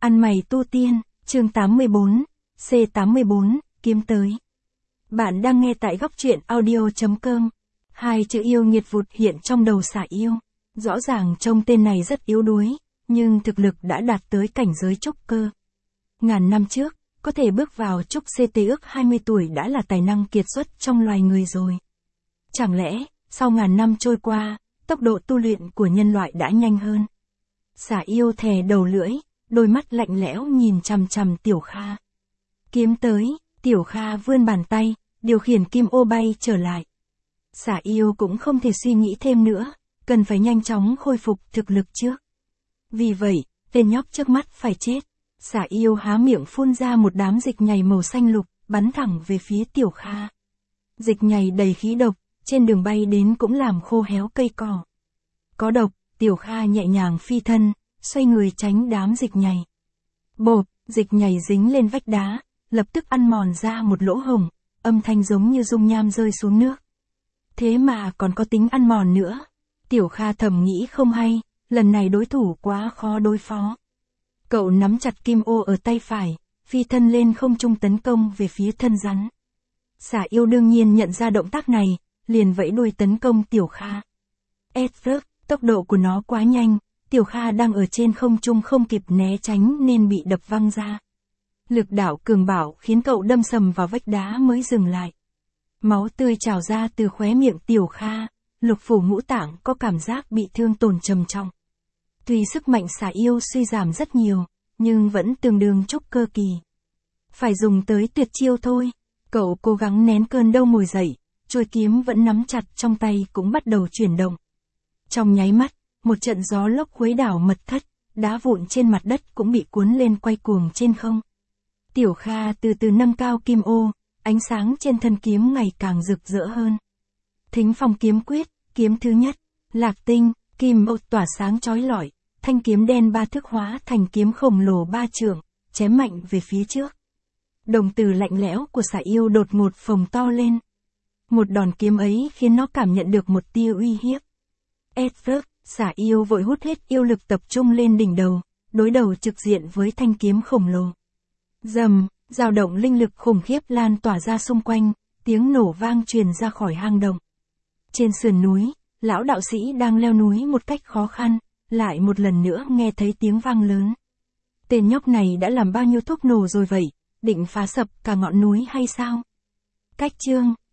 Ăn mày tu tiên, chương 84, C84, kiếm tới. Bạn đang nghe tại góc truyện audio.com. Hai chữ yêu nghiệt vụt hiện trong đầu Xả Yêu. Rõ ràng trông tên này rất yếu đuối, nhưng thực lực đã đạt tới cảnh giới trúc cơ. Ngàn năm trước, có thể bước vào trúc CT ước 20 tuổi đã là tài năng kiệt xuất trong loài người rồi. Chẳng lẽ, sau ngàn năm trôi qua, tốc độ tu luyện của nhân loại đã nhanh hơn? Xả Yêu thè đầu lưỡi, đôi mắt lạnh lẽo nhìn chằm chằm Tiểu Kha. Kiếm tới, Tiểu Kha vươn bàn tay, điều khiển kim ô bay trở lại. Xả Yêu cũng không thể suy nghĩ thêm nữa, cần phải nhanh chóng khôi phục thực lực trước. Vì vậy, tên nhóc trước mắt phải chết. Xả Yêu há miệng phun ra một đám dịch nhầy màu xanh lục, bắn thẳng về phía Tiểu Kha. Dịch nhầy đầy khí độc, trên đường bay đến cũng làm khô héo cây cỏ. Có độc, Tiểu Kha nhẹ nhàng phi thân, xoay người tránh đám dịch nhầy. Bộp, dịch nhầy dính lên vách đá, lập tức ăn mòn ra một lỗ hổng, âm thanh giống như dung nham rơi xuống nước. Thế mà còn có tính ăn mòn nữa. Tiểu Kha thầm nghĩ không hay, lần này đối thủ quá khó đối phó. Cậu nắm chặt kim ô ở tay phải, phi thân lên không trung tấn công về phía thân rắn. Xả Yêu đương nhiên nhận ra động tác này, liền vẫy đuôi tấn công Tiểu Kha. Tốc độ của nó quá nhanh, Tiểu Kha đang ở trên không trung không kịp né tránh nên bị đập văng ra. Lực đạo cường bạo khiến cậu đâm sầm vào vách đá mới dừng lại. Máu tươi trào ra từ khóe miệng Tiểu Kha, lục phủ ngũ tạng có cảm giác bị thương tổn trầm trọng. Tuy sức mạnh Xả Yêu suy giảm rất nhiều, nhưng vẫn tương đương trúc cơ kỳ. Phải dùng tới tuyệt chiêu thôi. Cậu cố gắng nén cơn đau ngồi dậy, chuôi kiếm vẫn nắm chặt trong tay cũng bắt đầu chuyển động. Trong nháy mắt, một trận gió lốc khuấy đảo mật thất, đá vụn trên mặt đất cũng bị cuốn lên quay cuồng trên không. Tiểu Kha từ từ nâng cao kim ô, ánh sáng trên thân kiếm ngày càng rực rỡ hơn. Thính phong kiếm quyết, kiếm thứ nhất, Lạc Tinh, kim ô tỏa sáng chói lọi, thanh kiếm đen 3 thước hóa thành kiếm khổng lồ 3 trượng, chém mạnh về phía trước. Đồng tử lạnh lẽo của Xả Yêu đột ngột phồng to lên. Một đòn kiếm ấy khiến nó cảm nhận được một tia uy hiếp. Xả Yêu vội hút hết yêu lực tập trung lên đỉnh đầu, đối đầu trực diện với thanh kiếm khổng lồ. Rầm, dao động linh lực khủng khiếp lan tỏa ra xung quanh, tiếng nổ vang truyền ra khỏi hang động. Trên sườn núi, lão đạo sĩ đang leo núi một cách khó khăn, lại một lần nữa nghe thấy tiếng vang lớn. Tên nhóc này đã làm bao nhiêu thuốc nổ rồi vậy, định phá sập cả ngọn núi hay sao? Cách chương